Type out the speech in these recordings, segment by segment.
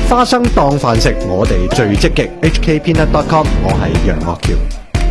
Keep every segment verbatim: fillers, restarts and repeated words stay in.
花生當飯食，我哋最積極。H K Peanut dot com， 我係楊岳橋。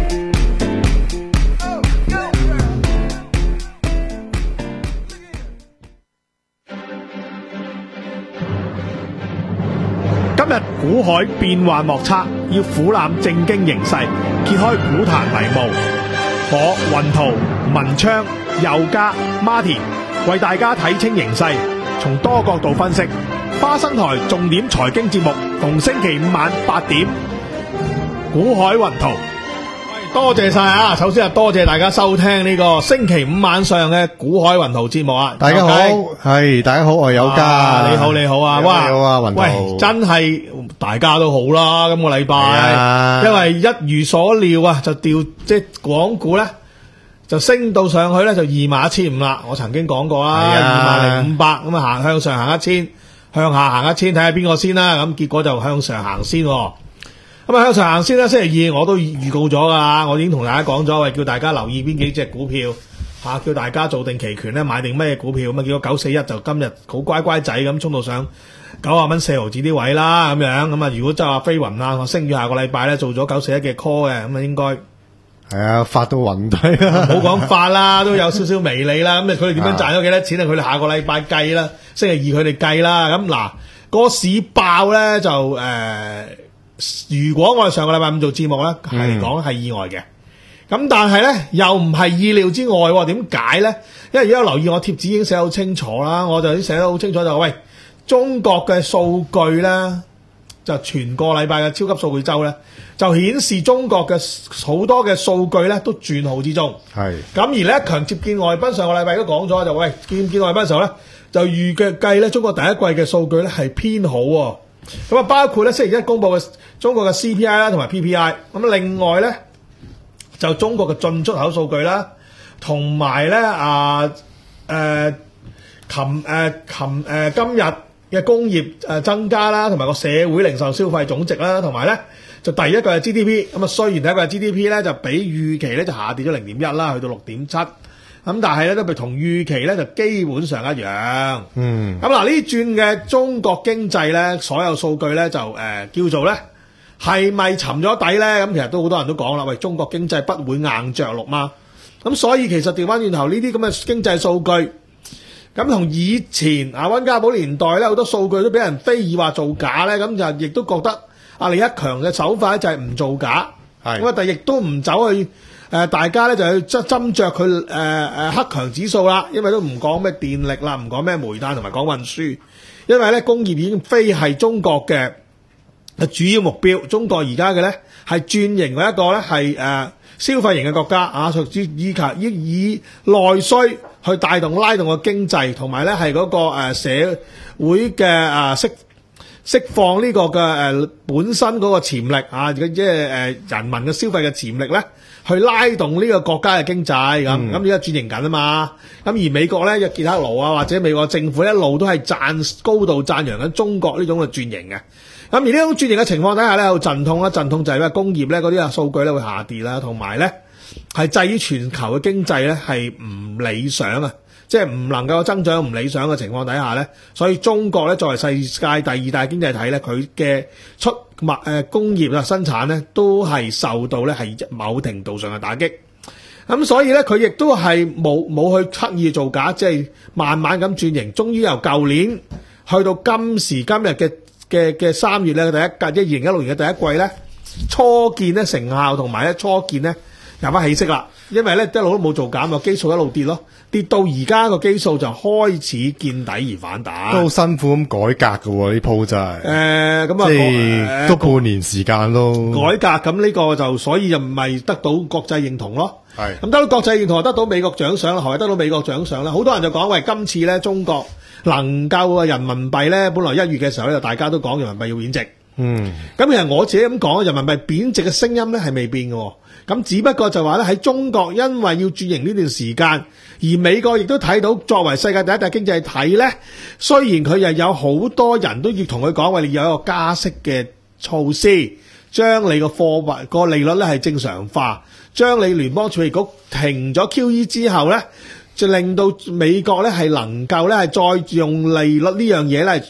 今日股海變幻莫測，要俯瞰正經形勢，揭開股壇迷霧。我雲圖、文昌、佑嘉、Martin 為大家睇清形勢，從多角度分析。花生台重點財經節目，逢星期五晚八點，股海雲圖。喂，多謝晒啊！首先係多謝大家收聽呢個星期五晚上嘅股海雲圖節目啊！ 大家好，係大家好，我係佑嘉。 你好，你好啊！哇， 你好啊，雲圖。 喂，真係大家都好啦，今個禮拜，因為一如所料啊，就掉即係港股咧。就升到上去咧，就二萬一千五啦。我曾經講過啦，二萬零五百咁啊，行向上行一千，向下行一千，睇下邊個先啦。咁結果就向上行先。咁啊，向上行先啦。星期二我都預告咗噶啦，我已經同大家講咗，喂，叫大家留意邊幾隻股票吓、啊，叫大家做定期權咧，買定咩股票咁啊。結果九四一就今日好乖乖仔咁衝到上九十蚊四毫子啲位啦，咁樣咁啊。如果真係話飛雲啊，我升咗下個禮拜咧，做咗九四一嘅 call 嘅，咁啊應該。 係啊，發到暈低啦！ 唔好講發啦，都有少少微利啦。咁佢哋點樣賺咗幾多錢啊？佢哋下個禮拜計啦，星期二佢哋計啦。咁嗱，個市爆咧就誒、呃，如果我哋上個禮拜五做節目咧，係嚟講係意外嘅。咁、嗯、但係咧又唔係意料之外，點解咧？因為而家留意我貼紙已經寫得好清楚啦，我就已經寫得好清楚就喂，中國嘅數據咧。就全個禮拜嘅超級數據周咧，就顯示中國嘅好多嘅數據咧都轉好之中。係咁而咧強接見外賓上個禮拜都講咗，就喂見見外賓嘅時候咧，就預計計咧中國第一季嘅數據咧係偏好喎。咁啊包括咧星期一公佈嘅中國嘅 C P I 啦同埋 P P I。咁另外咧就中國嘅進出口數據啦，同埋咧啊誒琴誒琴誒今日嘅工業誒增加啦，同埋個社會零售消費總值啦，同埋咧就第一個係 G D P， 咁啊雖然第一個係 G D P 咧就比預期咧就下跌咗零點一啦，去到六點七，咁但係咧都係同預期咧就基本上一樣。嗯，咁嗱呢轉嘅中國經濟咧，所有數據咧就誒、呃、叫做咧係咪沉咗底咧？咁其實都好多人都講啦，喂，中國經濟不會硬着陸嘛。咁所以其實調翻轉頭呢啲咁嘅經濟數據。咁同以前啊溫家寶年代咧，好多數據都俾人非議話造假咧，咁就亦都覺得阿李克強嘅手法就係唔造假，咁啊但係亦都唔走去誒、呃，大家咧就去斟斟酌佢誒誒克強指數啦，因為都唔講咩電力啦，唔講咩煤炭同埋講運輸，因為咧工業已經非係中國嘅主要目標，中國而家嘅咧係轉型為一個咧係誒消費型嘅國家啊，屬於以及以以內需去帶動拉動個經濟，同埋咧係嗰個誒社會嘅誒釋釋放呢個嘅誒本身嗰個潛力啊，即係誒人民嘅消費嘅潛力咧，去拉動呢個國家嘅經濟咁。咁而家轉型緊啊嘛，咁而美國咧，傑克盧啊或者美國政府一路都係讚高度讚揚緊中國呢種嘅轉型嘅。咁而呢種轉型嘅情況底下咧，有陣痛啦，陣痛就係咩工業咧嗰啲啊數據咧會下跌啦，同埋咧係至於全球嘅經濟咧係唔理想啊，即係唔能夠增長唔理想嘅情況底下咧，所以中國咧作為世界第二大經濟體咧，佢嘅出物誒工業啊生產咧都係受到咧係某程度上嘅打擊。咁所以咧佢亦都係冇冇去刻意造假，即係慢慢咁轉型，終於由舊年去到今時今日嘅。嘅嘅三月咧，第一屆即係二零一六年嘅第一季咧，初見咧成效同埋咧初見咧有翻起色啦。因為咧一路都冇做減，個基數一路跌咯，跌到而家個基數就開始見底而反彈。 都好辛苦咁改革㗎喎，呢鋪真係。誒咁啊， 即係都半年時間咯。 改革咁呢個就所以就唔係得到國際認同咯。係咁得到國際認同，得到美國獎賞啦，後來得到美國獎賞啦。好多人就講喂，今次咧中國。能夠啊人民幣咧，本來一月嘅時候咧，就大家都講人民幣要貶值。嗯，咁其實我自己咁講，人民幣貶值嘅聲音咧係未變嘅。咁只不過就話咧喺中國，因為要轉型呢段時間，而美國亦都睇到作為世界第一大經濟體咧，雖然佢又有好多人都要同佢講，喂，你有一個加息嘅措施，將你個貨幣個利率咧係正常化，將你聯邦儲備局停咗 Q E 之後咧。就令到美國咧係能夠咧係再用利率呢樣嘢咧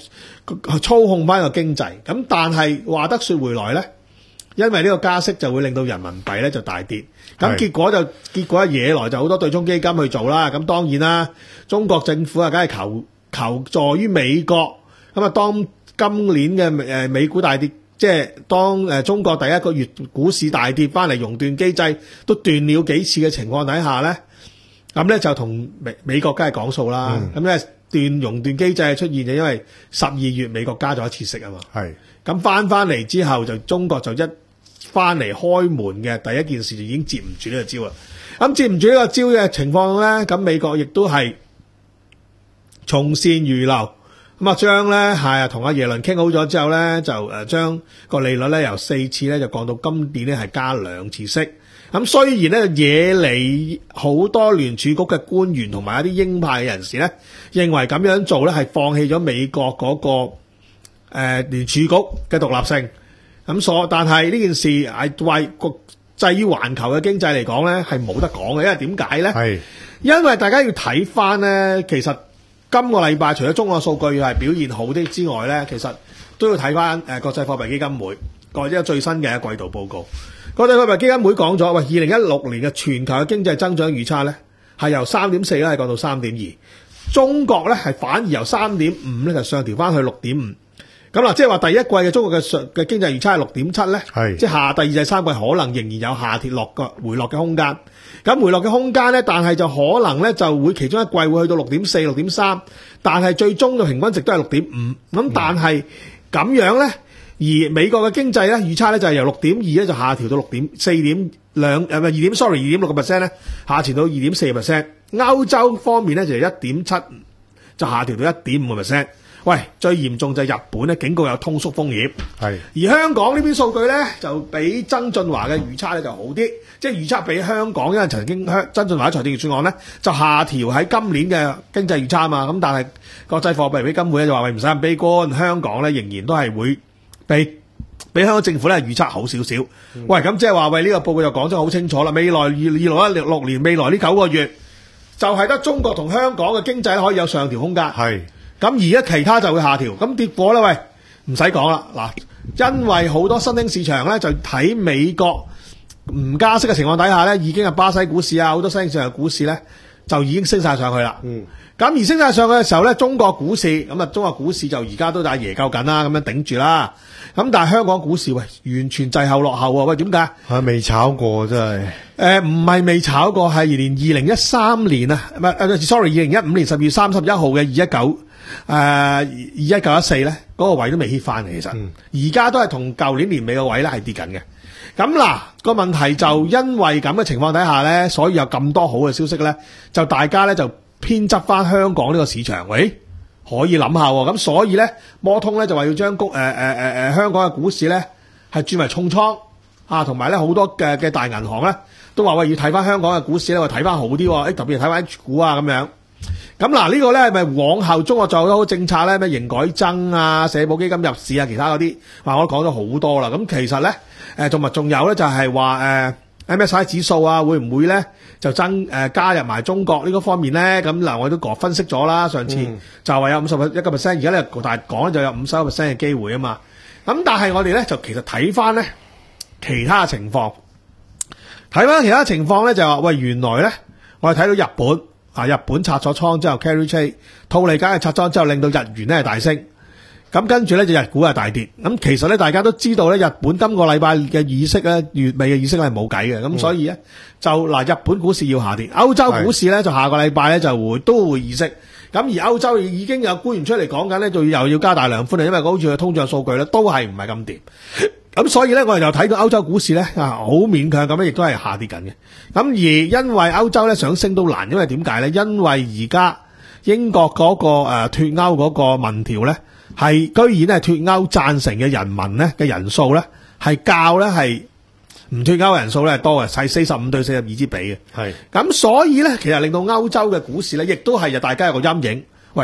操控翻個經濟。咁但係話得說回來咧，因為呢個加息就會令到人民幣咧就大跌，咁結果就結果惹來就好多對沖基金去做啦。咁當然啦，中國政府啊，梗係求求助於美國。咁啊，當今年嘅誒美股大跌，即係當誒中國第一個月股市大跌翻嚟，熔斷機制都斷了幾次嘅情況底下咧，咁咧就同美美國梗係講數啦。咁咧斷熔斷機制出現就因為十二月美國加咗一次息啊嘛。係咁翻翻嚟之後，就中國就一翻嚟開門嘅第一件事就已經接唔住呢個招啦。咁接唔住呢個招嘅情況咧，咁美國亦都係從善如流。咁啊，將咧係啊同阿耶倫傾好咗之後咧，就誒將個利率咧由四次咧就降到今年咧係加兩次息。咁雖然咧惹嚟好多聯儲局嘅官員同埋一啲鷹派嘅人士咧，認為咁樣做咧係放棄咗美國嗰、那個誒、呃、聯儲局嘅獨立性。咁所但係呢件事係為國際於環球嘅經濟嚟講咧係冇得講嘅，因為點解咧？係因為大家要睇翻咧，其實。今個禮拜除咗中國數據係表現好啲之外咧，其實都要睇翻誒國際貨幣基金會或者最新嘅季度報告。國際貨幣基金會講咗，喂，二零一六年嘅全球嘅經濟增長預測咧係由三點四咧係降到三點二，中國咧係反而由三點五咧就上調翻去六點五。咁嗱，即係話第一季嘅中國嘅上嘅經濟預測係六點七咧，係即係下第二第三季可能仍然有下跌落個回落嘅空間。咁回落嘅空間咧，但係就可能咧就會其中一季會去到六點四、六點三，但係最終嘅平均值都係六點五。咁但係咁樣咧，而美國嘅經濟咧預測咧就係由六點二咧就下調到六點四點兩誒唔係二點 sorry 二點六個 percent 咧下調到二點四個 percent。歐洲方面咧就由一點七就下調到一點五個 percent。喂，最嚴重就係日本咧，警告有通縮風險。係，而香港呢邊數據咧就比曾俊華嘅預測咧就好啲，即係預測比香港，因為曾經香曾俊華財政預算案咧就下調喺今年嘅經濟預測啊嘛。咁但係國際貨幣基金會咧就話喂唔使咁悲觀，香港咧仍然都係會比比香港政府咧預測好少少。嗯、喂，咁即係話喂呢、這個報告就講得好清楚啦，未來二二六一六年未來呢九個月就係得中國同香港嘅經濟可以有上調空間。係。咁而家其他就會下調，咁結果咧，喂，唔使講啦，嗱，因為好多新興市場咧就睇美國唔加息嘅情況底下咧，已經係巴西股市啊，好多新興市場嘅股市咧就已經升晒上去啦。嗯，咁而升晒上去嘅時候咧，中國股市咁啊，中國股市就而家都大爺救緊啦，咁樣頂住啦。咁但係香港股市喂完全滯後落後喎，喂點解？係未炒過真係。誒唔係未炒過，係連二零一三年啊，唔係誒 sorry， 二零一五年十二月三十一號嘅二一九。誒，二一九一四咧，嗰個位都未 hit 翻嘅，其實而家、嗯、都係同舊年年尾個位咧係跌緊嘅。咁嗱個問題就因為咁嘅情況底下咧，所以有咁多好嘅消息咧，就大家咧就偏執翻香港呢個市場，喂可以諗下喎。咁所以咧，摩通咧就話要將股誒誒誒誒香港嘅股市咧係轉為重倉啊，同埋咧好多嘅嘅大銀行咧都話喂要睇翻香港嘅股市咧，話睇翻好啲，誒特別係睇翻 H 股啊咁樣。咁嗱，呢個咧係咪往後中國仲有好多政策咧？咩營改增啊、社保基金入市啊、其他嗰啲，話我都講咗好多啦。咁其實咧，誒同埋仲有咧就係話誒 M S C I 指數啊，會唔會咧就增誒、呃、加入埋中國呢個方面咧？咁嗱，我都講分析咗啦，上次、嗯、就話有五十一個 percent，而家咧大講咧就有五十個 percent 嘅機會啊嘛。咁但係我哋咧就其實睇翻咧其他情況，睇翻其他情況咧就話喂，原來咧我哋睇到日本。啊！日本拆咗倉之後 carry trade 套利梗係拆倉之後，令到日元咧係大升。咁跟住咧就日股係大跌。咁其實咧大家都知道咧，日本今個禮拜嘅議息咧，月尾嘅議息咧係冇計嘅。咁、嗯、所以咧就嗱，日本股市要下跌，歐洲股市咧就下個禮拜咧就會都會議息。咁而歐洲已經有官員出嚟講緊咧，就又要加大量寬，因為好似佢通脹數據咧都係唔係咁掂。咁所以咧，我哋又睇到歐洲股市咧啊，好勉強咁樣，亦都係下跌緊嘅。咁而因為歐洲咧想升都難，因為點解咧？因為而家英國嗰、那個誒、呃、脫歐嗰個民調咧，係居然係脫歐贊成嘅人民咧嘅人數咧，係較咧係唔脫歐嘅人數咧係多嘅，係四十五對四十二之比嘅。係咁，所以咧其實令到歐洲嘅股市咧，亦都係就大家有個陰影。喂，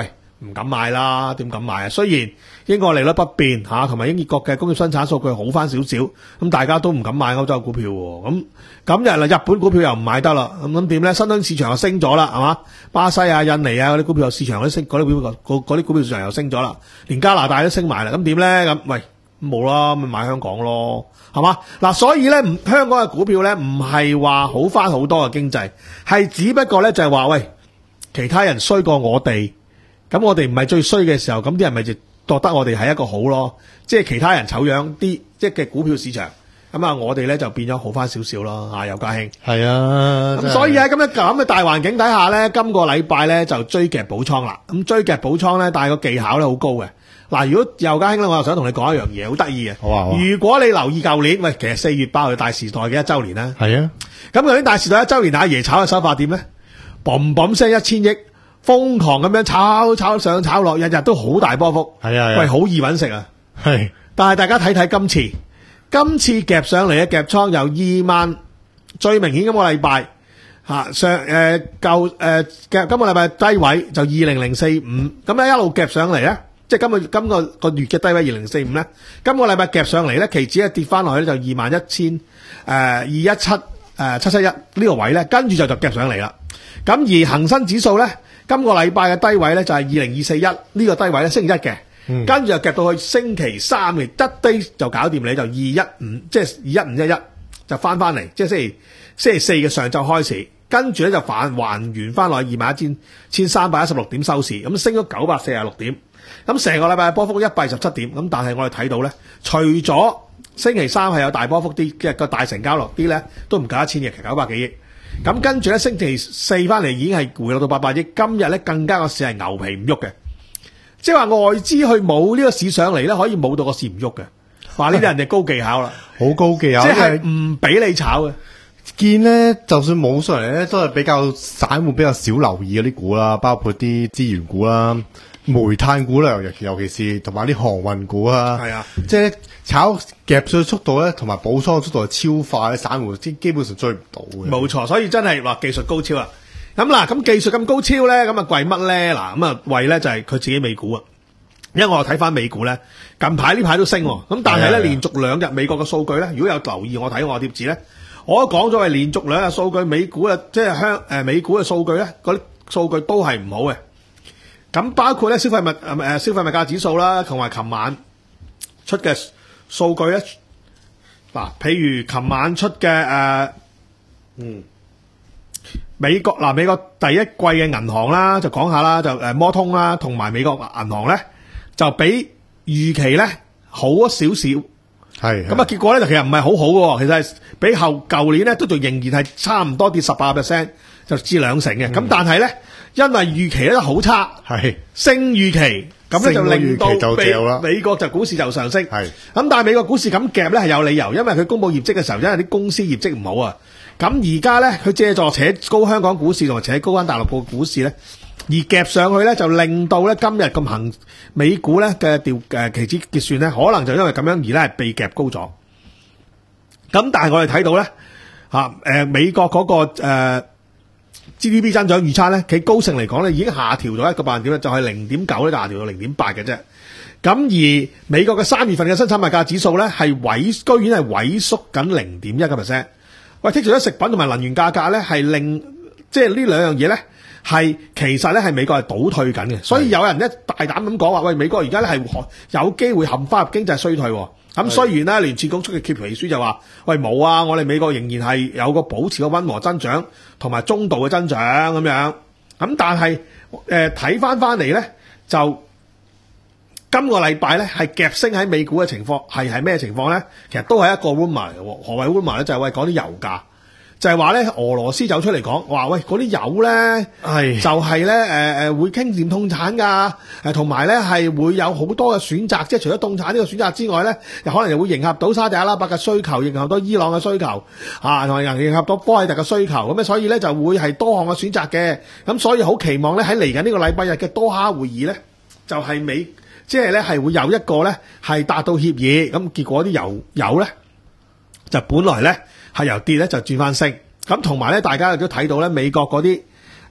唔敢買啦，點敢買啊？雖然英國利率不變嚇，同埋英國嘅工業生產數據好翻少少，咁大家都唔敢買歐洲股票喎。咁咁日嗱，日本股票又唔買得啦。咁咁點咧？新興市場又升咗啦，係嘛？巴西啊、印尼啊嗰啲股票市場嗰啲升，嗰啲股票嗰嗰啲股票市場又升咗啦，連加拿大都升埋啦。咁點咧？咁喂冇啦，咪買香港咯，係嘛？嗱，所以咧，唔香港嘅股票咧，唔係話好翻好多嘅經濟，係只不過咧就係話喂，其他人衰過我哋。咁我哋唔係最衰嘅時候，咁啲人咪就覺得我哋係一個好咯，即係其他人醜樣啲，即係嘅股票市場，咁啊我哋咧就變咗好翻少少咯，啊尤家興。 係啊， 咁所以喺咁樣咁嘅大環境底下咧，今個禮拜咧就追夾補倉啦。咁追夾補倉咧，但係個技巧咧好高嘅。嗱，如果尤家興咧，我又想同你講一樣嘢，好得意嘅。 好啊好啊， 如果你留意舊年，喂，其實四月八號大時代嘅一周年啦。 係啊， 咁究竟大時代一周年，阿爺炒嘅手法點咧？嘣嘣聲一千億。瘋狂咁樣炒炒上炒落，日日都好大波幅。 係啊， 喂，好易揾食啊！ 係， 但係大家睇睇今次，今次夾上嚟嘅夾倉由二萬，最明顯今個禮拜嚇上誒舊誒夾今個禮拜低位就二零零四五，咁咧一路夾上嚟咧，即係今個今個個月嘅低位二零四五咧，今個禮拜夾上嚟咧，期指一跌翻落去咧就二萬一千誒二一七誒七七一呢個位咧，跟住就就夾上嚟啦。咁而恒生指數咧。今個禮拜嘅低位咧就係二零二四一呢個低位咧星期一嘅，嗯、跟住就夾到去星期三嘅一低就搞掂你，就二一五即係二一五一一就翻翻嚟，即係星期星期四嘅上晝開始，跟住咧就反還原翻落去二萬一千千三百一十六點收市，咁升咗九百四十六點，咁成個禮拜嘅波幅一百二十七點，咁但係我哋睇到咧，除咗星期三係有大波幅啲嘅個大成交落啲咧，都唔夠一千億，其實九百幾億。咁跟住咧，星期四翻嚟已經係回落到八百億。今日咧更加個市係牛皮唔喐嘅，即係話外資去冇呢個市上嚟咧，可以冇到個市唔喐嘅。話呢啲人哋高技巧啦， 好高技巧， 即係唔俾你炒嘅。 見咧，就算冇上嚟咧，都係比較散戶比較少留意嗰啲股啦，包括啲資源股啦、煤炭股啦，尤其尤其是同埋啲航運股啊。係啊，即係炒夾上速度咧，同埋補倉速度係超快咧，散戶基基本上追唔到嘅。 冇錯，所以真係話技術高超啦。咁嗱，咁技術咁高超咧，咁啊貴乜咧？嗱，咁啊貴咧就係佢自己美股啊。因為我睇翻美股咧，近排呢排都升，咁但係咧連續兩日美國嘅數據咧，如果有留意我睇我貼紙咧，我都講咗係連續兩日數據美股啊，即係香誒美股嘅數據咧，嗰啲數據都係唔好嘅。咁包括咧消費物誒誒消費物價指數啦，同埋琴晚出嘅數據咧，嗱，譬如琴晚出嘅誒，嗯，美國嗱美國第一季嘅銀行啦，就講下啦，就誒摩通啦，同埋美國銀行咧，就比預期咧好咗少少。係咁啊，結果咧就其實唔係好好嘅，其實係比後舊年咧都仲仍然係差唔多跌十八個 percent，就至兩成嘅。咁、嗯、但係咧，因為預期咧好差，係升預期，咁咧就令到美美國就股市就上升。係咁，但係美國股市咁夾咧係有理由，因為佢公布業績嘅時候，因為啲公司業績唔好啊。咁而家咧，佢借助扯高香港股市同埋扯高翻大陸個股市咧，而夾上去咧，就令到咧今日咁行美股咧嘅調誒期指結算咧，可能就因為咁樣而咧係被夾高咗。咁但係我哋睇到咧嚇誒美國嗰、那個、呃、G D P 增長預測咧，佢高盛嚟講咧已經下調咗一個百分點咧，就係零點九咧下調到零點八嘅啫。咁而美國嘅三月份嘅生產物價指數咧係萎，居然係萎縮緊零點一個 percent。喂，剔除咗食品同埋能源價格咧，係令即係呢兩樣嘢咧。係其實咧係美國係倒退緊嘅，所以有人咧大膽咁講話，喂，美國而家咧係有機會陷翻入經濟衰退。咁雖然咧聯儲局出嘅決議書就話，喂冇啊，我哋美國仍然係有個保持個溫和增長同埋中度嘅增長咁樣。咁但係誒睇翻翻嚟咧，就今個禮拜咧係夾升喺美股嘅情況係係咩情況咧？其實都係一個 rumor 嚟嘅。何謂 rumor 咧？就係喂講啲油價。就係話咧，俄羅斯走出嚟講話，喂，嗰啲油咧，係就係咧，誒誒會傾掂凍產㗎，誒同埋咧係會有好多嘅選擇，即係除咗凍產呢個選擇之外咧，又可能又會迎合到沙特阿拉伯嘅需求，迎合到伊朗嘅需求，啊，同埋迎合到科威特嘅需求，咁咧所以咧就會係多項嘅選擇嘅，咁所以好期望咧喺嚟緊呢個禮拜日嘅多哈會議咧，就係、是、美，即係咧係會有一個咧係達到協議，咁結果啲油油咧就本來咧。係由跌咧就轉翻升，咁同埋咧大家亦都睇到咧美國嗰啲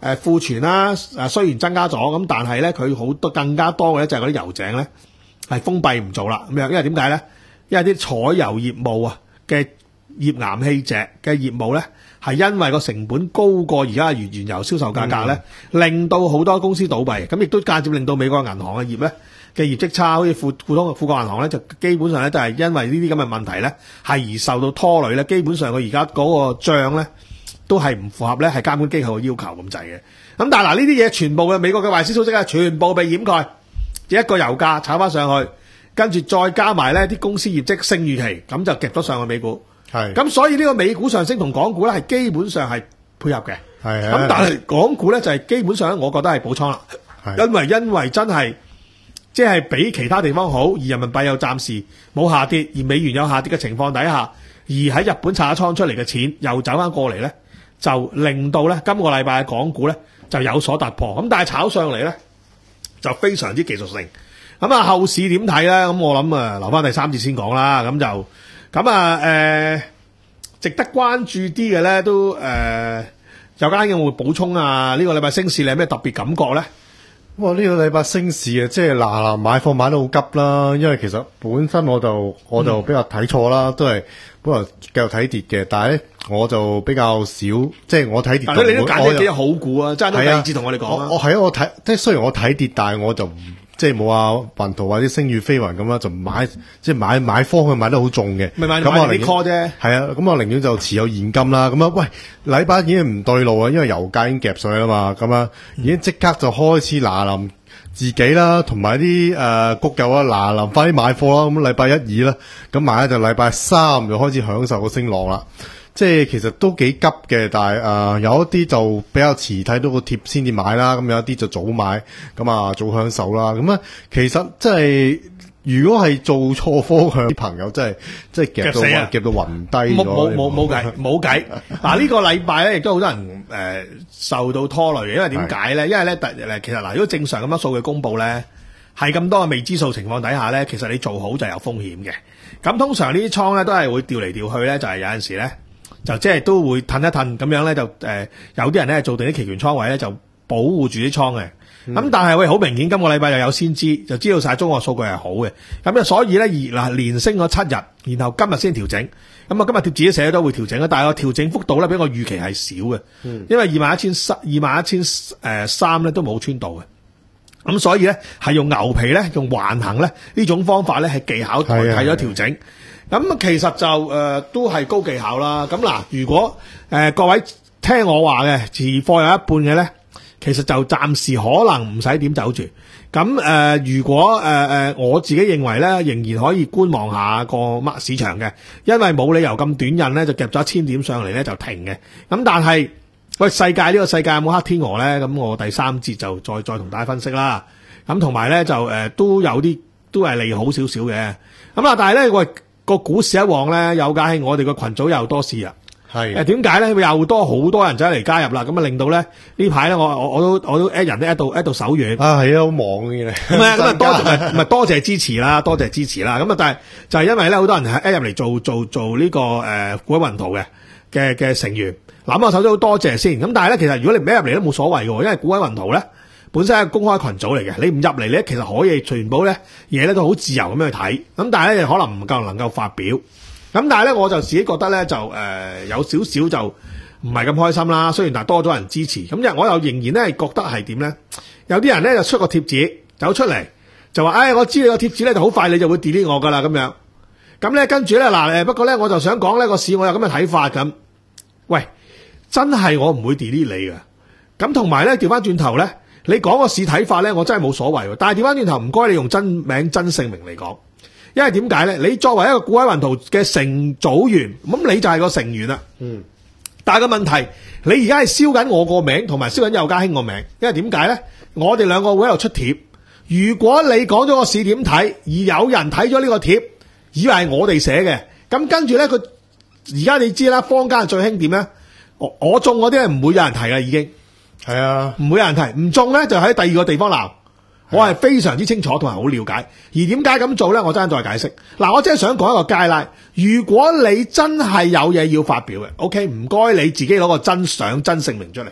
誒庫存啦，誒雖然增加咗，咁但係咧佢好多更加多嘅咧就係嗰啲油井咧係封閉唔做啦咁樣，因為點解咧？因為啲採油業務啊嘅頁岩氣石嘅業務咧係因為個成本高過而家原原油銷售價格咧，嗯、令到好多公司倒閉，咁亦都間接令到美國銀行嘅業咧嘅業績差，好似富富通富國銀行咧就基本上咧都係因為呢啲咁嘅問題咧係而受到拖累咧，基本上佢而家嗰個帳咧都係唔符合咧係監管機構嘅要求咁滯嘅。咁但係嗱呢啲嘢全部嘅美國嘅壞消息咧，全部被掩蓋，一個油價炒翻上去，跟住再加埋咧啲公司業績勝預期，咁就夾咗上去美股。係咁，所以呢個美股上升同港股咧係基本上係配合嘅。係咁，但係港股咧就係基本上我覺得係補倉啦。因為因為真係即係比其他地方好，而人民幣又暫時冇下跌，而美元有下跌嘅情況底下，而喺日本拆倉出嚟嘅錢又走翻過嚟咧，就令到咧今個禮拜嘅港股咧就有所突破。咁但係炒上嚟咧就非常之技術性。咁啊後市點睇咧？咁我諗啊留翻第三節先講啦。咁就。咁啊，誒、呃，值得關注啲嘅咧，都誒、呃，有間有冇補充啊？呢、這個禮拜升市你有咩特別感覺咧？ 哇！呢、這個禮拜升市啊，即係嗱嗱買貨買得好急啦，因為其實本身我就我就比較睇錯啦，嗯、都係本來繼續睇跌嘅，但係咧我就比較少，即係我睇跌。 但係你都揀咗幾隻好股啊？爭咗第二節同我哋講啊！ 我係啊，我睇即係雖然我睇跌，但係我就唔。即係冇話雲圖或者星宇飛雲咁啦，就買即係買買科佢買得好重嘅， 咪買買啲 call 啫。係啊，咁我寧願就持有現金啦。咁啊，喂，禮拜已經唔對路啊，因為油價已經夾上去啦嘛。咁啊，已經即刻就開始嗱臨自己啦，同埋啲誒谷友啊嗱臨快啲買貨啦。咁禮拜一二啦，咁買咧就禮拜三就開始享受個升浪啦。即係其實都幾急嘅，但係誒、呃、有一啲就比較遲睇到個貼先至買啦，咁有一啲就早買，咁啊早享受啦。咁啊，其實即係如果係做錯方向啲朋友，真係即係夾到夾到暈低咗。 冇冇冇冇計冇計。嗱呢個禮拜咧，亦都好多人誒、呃、受到拖累嘅，因為點解咧？因為咧突誒其實嗱，如果正常咁樣數據公佈咧，係咁多嘅未知數情況底下咧，其實你做好就有風險嘅。咁通常呢啲倉咧都係會調嚟調去咧，就係、是、有陣時咧。就即係都會褪一褪咁樣咧，就誒、呃、有啲人咧做定啲期權倉位咧，就保護住啲倉嘅。咁、嗯、但係喂，好明顯今個禮拜又有先知，就知道晒中國數據係好嘅。咁啊，所以咧而嗱連升咗七日，然後今日先調整。咁啊，今日貼自己寫都會調整啊，但係個調整幅度咧比我預期係少嘅、嗯，因為二萬一千三、二萬一千誒三咧都冇穿到嘅。咁所以咧係用牛皮咧，用橫行咧呢種方法咧係技巧代替咗調整。咁其實就誒、呃、都係高技巧啦。咁嗱，如果誒、呃、各位聽我話嘅持貨有一半嘅咧，其實就暫時可能唔使點走住。咁誒、呃，如果誒誒、呃、我自己認為咧，仍然可以觀望下個乜市場嘅，因為冇理由咁短印咧就夾咗一千點上嚟咧就停嘅。咁但係喂，世界呢、呢個世界有冇黑天鵝咧？咁我第三節就再再同大家分析啦。咁同埋咧就誒、呃、都有啲都係利好少少嘅。咁啊，但係咧喂。個股市一旺咧，有架係我哋個群組又多事啊！係誒，點解咧？又多好多人走嚟加入啦，咁啊令到咧呢排咧，我我我都我都 at 人都 at 到 at 到手軟啊！係啊，好忙嘅你。 咁啊，咁啊多唔係多謝支持啦，多謝支持啦。咁啊，但係就係因為咧，好多人係 at 入嚟做做做呢、這個誒股海雲圖嘅嘅嘅成員。嗱，我首先好多謝先。咁但係咧，其實如果你唔 at 入嚟都冇所謂嘅，因為股海雲圖咧。本身係公開群組嚟嘅，你唔入嚟咧，其實可以全部咧嘢咧都好自由咁樣去睇，咁但係咧可能唔夠能夠發表，咁但係咧我就自己覺得咧就誒、呃、有少少就唔係咁開心啦。雖然但係多咗人支持，咁我又仍然咧係覺得係點咧？有啲人咧就出個貼紙走出嚟就話，唉、哎，我知你個貼紙咧就好快你就會 delete 我噶啦咁樣。咁咧跟住咧嗱誒，不過咧我就想講呢個市我有咁嘅睇法咁。喂，真係我唔會 delete 你噶。咁同埋咧調翻轉頭咧。你講個市睇法咧，我真係冇所謂。但係調翻轉頭，唔該你用真名真姓名嚟講，因為點解咧？你作為一個股海雲圖嘅成組員，咁你就係個成員啦。嗯。但係個問題，你而家係燒緊我個名，同埋燒緊邱家興個名，因為點解咧？我哋兩個會喺度出貼。如果你講咗個市點睇，而有人睇咗呢個貼，以為係我哋寫嘅，咁跟住咧，佢而家你知啦，坊間最興點咧？我我中嗰啲係唔會有人提啦，已經。係啊，唔會有人提，唔中咧就喺第二個地方鬧。我係非常之清楚同埋好了解，而點解咁做咧？我真係再解釋。嗱，我真係想講一個界拉。如果你真係有嘢要發表嘅 ，OK， 唔該你自己攞個真相、真姓名出嚟。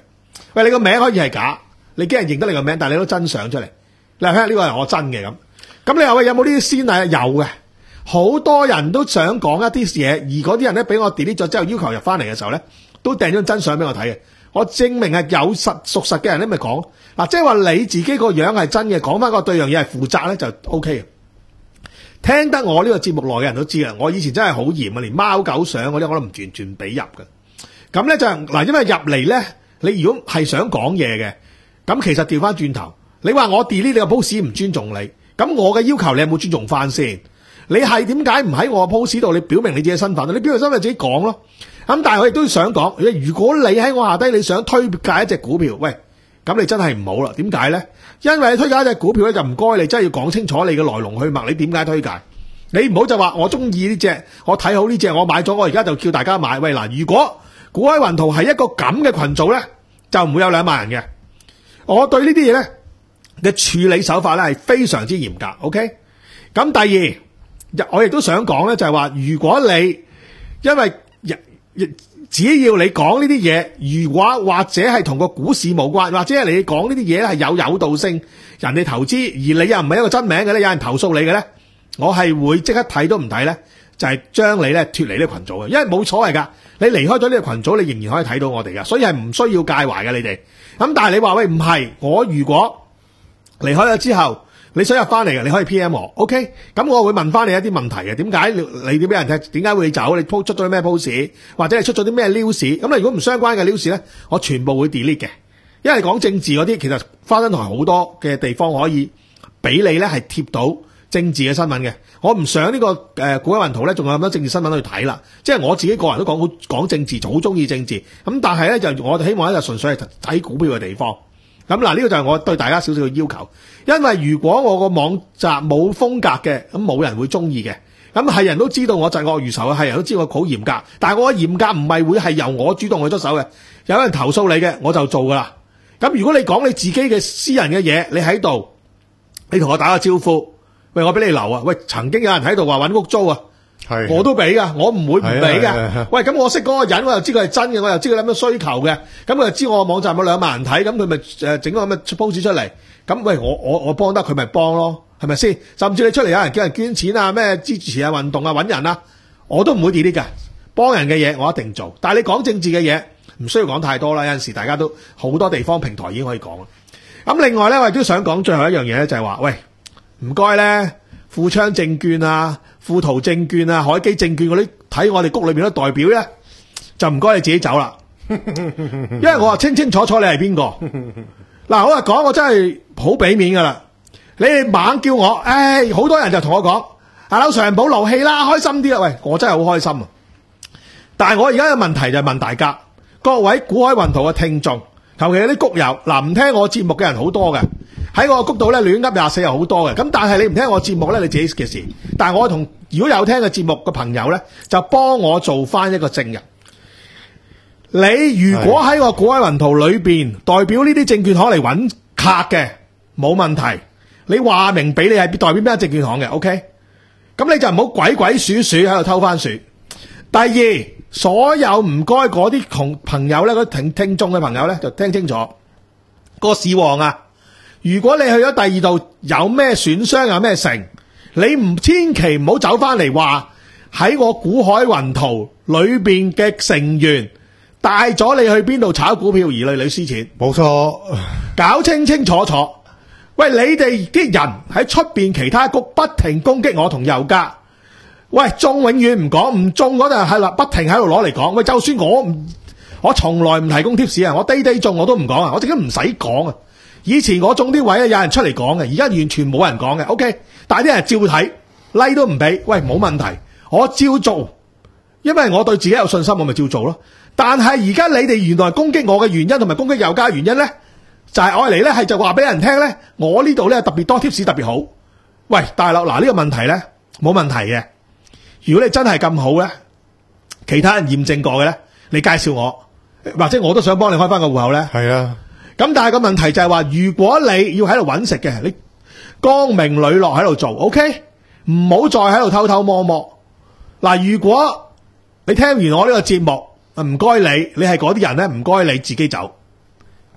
喂，你個名可以係假，你驚人認得你個名，但係你都真相出嚟，你話呢個係我真嘅咁。咁你話喂有冇呢啲先例？有嘅，好多人都想講一啲嘢，而嗰啲人咧俾我 delete 咗之後要求入翻嚟嘅時候咧，都掟咗真相俾我睇嘅。我證明係有實屬實嘅人咧，咪講嗱，即係話你自己個樣係真嘅，講翻個對樣嘢係負責咧就 O K 嘅。聽得我呢個節目內嘅人都知啦，我以前真係好嚴啊，連貓狗相嗰啲我都唔完全俾入嘅。咁咧就嗱，因為入嚟咧，你如果係想講嘢嘅，咁其實調翻轉頭，你話我 delete 你個 post 唔尊重你，咁我嘅要求你有冇尊重翻先？你係點解唔喺我個 post 度你表明你自己身份？你表明身份自己講咯。咁但係我亦都想講，如果你喺我下低你想推介一隻股票，喂，咁你真係唔好啦。點解咧？因為你推介一隻股票咧，就唔該你真係要講清楚你嘅來龍去脈，你點解推介？你唔好就話我中意呢隻，我睇好呢隻，我買咗，我而家就叫大家買。喂嗱，如果股海雲圖係一個咁嘅群組咧，就唔會有兩萬人嘅。我對呢啲嘢咧嘅處理手法咧係非常之嚴格。OK，咁第二，我亦都想講咧，就係話，如果你因為只要你講呢啲嘢，如果或者係同個股市無關，或者係你講呢啲嘢咧係有誘導性，人哋投資，而你又唔係一個真名嘅咧，有人投訴你嘅咧，我係會即刻睇都唔睇咧，就係將你咧脫離呢個群組嘅，因為冇所謂噶，你離開咗呢個群組，你仍然可以睇到我哋噶，所以係唔需要介懷嘅你哋。咁但係你話喂唔係，我如果離開咗之後，你想入翻嚟嘅，你可以 P M 我 ，OK？ 咁我會問翻你一啲問題嘅，點解你你點俾人踢？點解會走？你 post 出咗啲咩 post？ 或者係出咗啲咩 news？ 咁你如果唔相關嘅 news 咧，我全部會 delete 嘅。因為講政治嗰啲，其實花生台好多嘅地方可以俾你咧係貼到政治嘅新聞嘅。我唔想呢、這個誒股海雲圖咧，仲有咁多政治新聞去睇啦。即係我自己個人都講好講政治，好中意政治。咁但係咧就我希望咧就純粹係睇股票嘅地方。咁嗱，呢個就係我對大家少少嘅要求，因為如果我個網站冇風格嘅，咁冇人會中意嘅。咁係人都知道我疾惡如仇，係人都知道我好嚴格，但係我嘅嚴格唔係會係由我主動去出手嘅，有人投訴你嘅，我就做噶啦。咁如果你講你自己嘅私人嘅嘢，你喺度，你同我打個招呼，喂，我俾你留啊，喂，曾經有人喺度話搵屋租啊。係，我都俾噶，我唔會唔俾噶。喂，咁我識嗰個人，我又知佢係真嘅，我又知佢有咩需求嘅，咁佢又知我網站有兩萬人睇，咁佢咪誒整個咁嘅 post 出嚟。咁喂，我我我幫得佢咪幫咯，係咪先？甚至你出嚟有人叫人捐錢啊，咩支持啊運動啊搵人啊，我都唔會 delete 噶。幫人嘅嘢我一定做，但係你講政治嘅嘢唔需要講太多啦。有陣時大家都好多地方平台已經可以講啦。咁另外咧，我亦都想講最後一樣嘢咧，就係話，喂，唔該咧，富昌證券啊、富途證券啊、海基證券嗰啲睇我哋谷裏面嘅代表咧，就唔該你自己走啦，因為我話清清楚楚你係邊個。嗱，我話講我真係好俾面噶啦，你哋猛叫我，唉，好多人就同我講，阿劉常保勞氣啦，開心啲啦，喂，我真係好開心啊！但係我而家嘅問題就係問大家，各位股海雲圖嘅聽眾，求其啲谷友，嗱，唔聽我節目嘅人好多嘅。喺我谷度咧亂噏廿四又好多嘅，咁但係你唔聽我節目咧，你自己嘅事。但係我同如果有聽嘅節目嘅朋友咧，就幫我做翻一個證人。你如果喺個股海雲圖裏邊代表呢啲證券行嚟揾客嘅，冇問題。你話明俾你係代表邊間證券行嘅 ，OK？ 咁你就唔好鬼鬼祟祟喺度偷番薯。第二，所有唔該嗰啲同朋友咧，嗰聽聽眾嘅朋友咧，就聽清楚個市旺啊！如果你去咗第二度有咩損傷有咩成，你唔千祈唔好走翻嚟話喺我股海雲圖裏邊嘅成員帶咗你去邊度炒股票而累累輸錢。冇錯，搞清清楚楚。喂，你哋啲人喺出邊其他谷不停攻擊我同油價，喂，中永遠唔講，唔中嗰陣係啦，不停喺度攞嚟講。喂，就算我唔，我從來唔提供 tips 啊，我低低中我都唔講啊，我自己唔使講啊。以前我中啲位有人出嚟講嘅，而家完全冇人講嘅。OK， 但係啲人照睇 like 都唔俾，喂，冇問題，我照做，因為我對自己有信心，我咪照做咯。但係而家你哋原來攻擊我嘅原因同埋攻擊油價原因咧，就係愛嚟咧係就話俾人聽咧，我呢度咧特別多 tips 特別好。喂，大佬，嗱，呢個問題咧冇問題嘅。如果你真係咁好咧，其他人驗證過嘅咧，你介紹我，或者我都想幫你開翻個戶口咧。係啊。咁但係個問題就係話，如果你要喺度揾食嘅，你光明磊落喺度做 ，OK， 唔好再喺度偷偷摸摸。嗱，如果你聽完我呢個節目，唔該你，你係嗰啲人咧，唔該你自己走。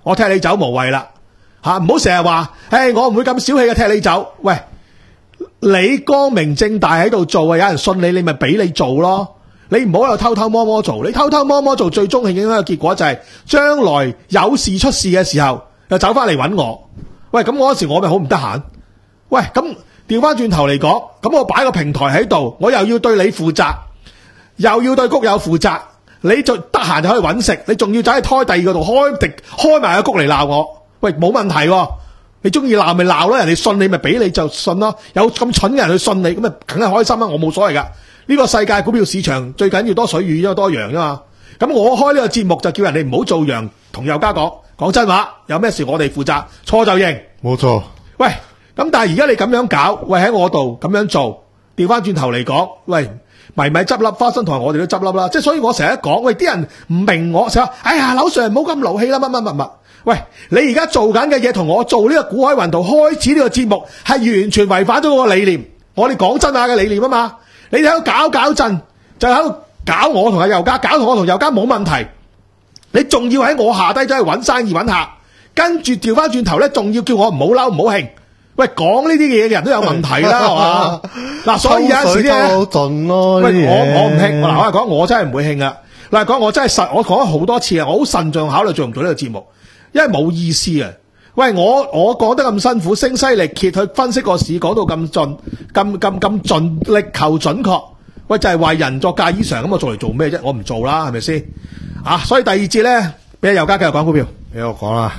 我踢你走無謂啦，吓唔好成日話，誒我唔會咁小氣嘅踢你走。喂，你光明正大喺度做啊，有人信你，你咪俾你做咯。你唔好喺度偷偷摸摸做，你偷偷摸摸做，最終係影響嘅結果就係將來有事出事嘅時候，又走翻嚟揾我。喂，咁我嗰時我咪好唔得閒。喂，咁調翻轉頭嚟講，咁我擺個平台喺度，我又要對你負責，又要對谷友負責。你就得閒就可以揾食，你仲要走去開第二個度開敵開埋個谷嚟鬧我。喂，冇問題喎，你中意鬧咪鬧咯，人哋信你咪俾你就信咯。有咁蠢嘅人去信你，咁咪梗係開心啦，我冇所謂噶。呢個世界股票市場最緊要多水魚，因為多羊啫嘛。咁我開呢個節目就叫人哋唔好做羊，同右家講講真話，有咩事我哋負責，錯就認。 冇錯。 喂，咁但係而家你咁樣搞，喂喺我度咁樣做，調翻轉頭嚟講，喂迷咪執笠，花生台我哋都執笠啦。即係所以我成日講，喂啲人唔明我，成日話哎呀，劉 Sir 唔好咁勞氣啦，乜乜乜乜。喂，你而家做緊嘅嘢同我做呢個股海雲圖開始呢個節目係完全違反咗我個理念。我哋講真下嘅理念啊嘛。你喺度搞搞震，就喺度搞我同阿右家，搞同我同右家冇問題。你仲要喺我下低走去揾生意揾客，跟住調翻轉頭咧，仲要叫我唔好嬲唔好興。喂，講呢啲嘢嘅人都有問題啦，係嘛？嗱，所以有陣時咧，喂，我我唔興，嗱，我講我真係唔會興噶。嗱，講我真係實，我講咗好多次啊，我好慎重考慮做唔做呢個節目，因為冇意思啊。喂，我我講得咁辛苦，聲嘶力竭去分析個市，講到咁盡，咁咁咁盡力求準確。喂，就係、是、為人作嫁衣裳，咁我做嚟做咩啫？我唔做啦，係咪先？啊，所以第二節咧，俾阿尤家繼續講股票， 俾我講啦。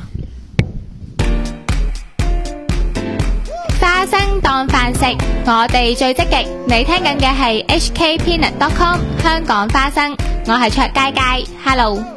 花生當飯食，我哋最積極。你聽緊嘅係 H K Peanut dot com 香港花生，我係卓佳佳 ，Hello。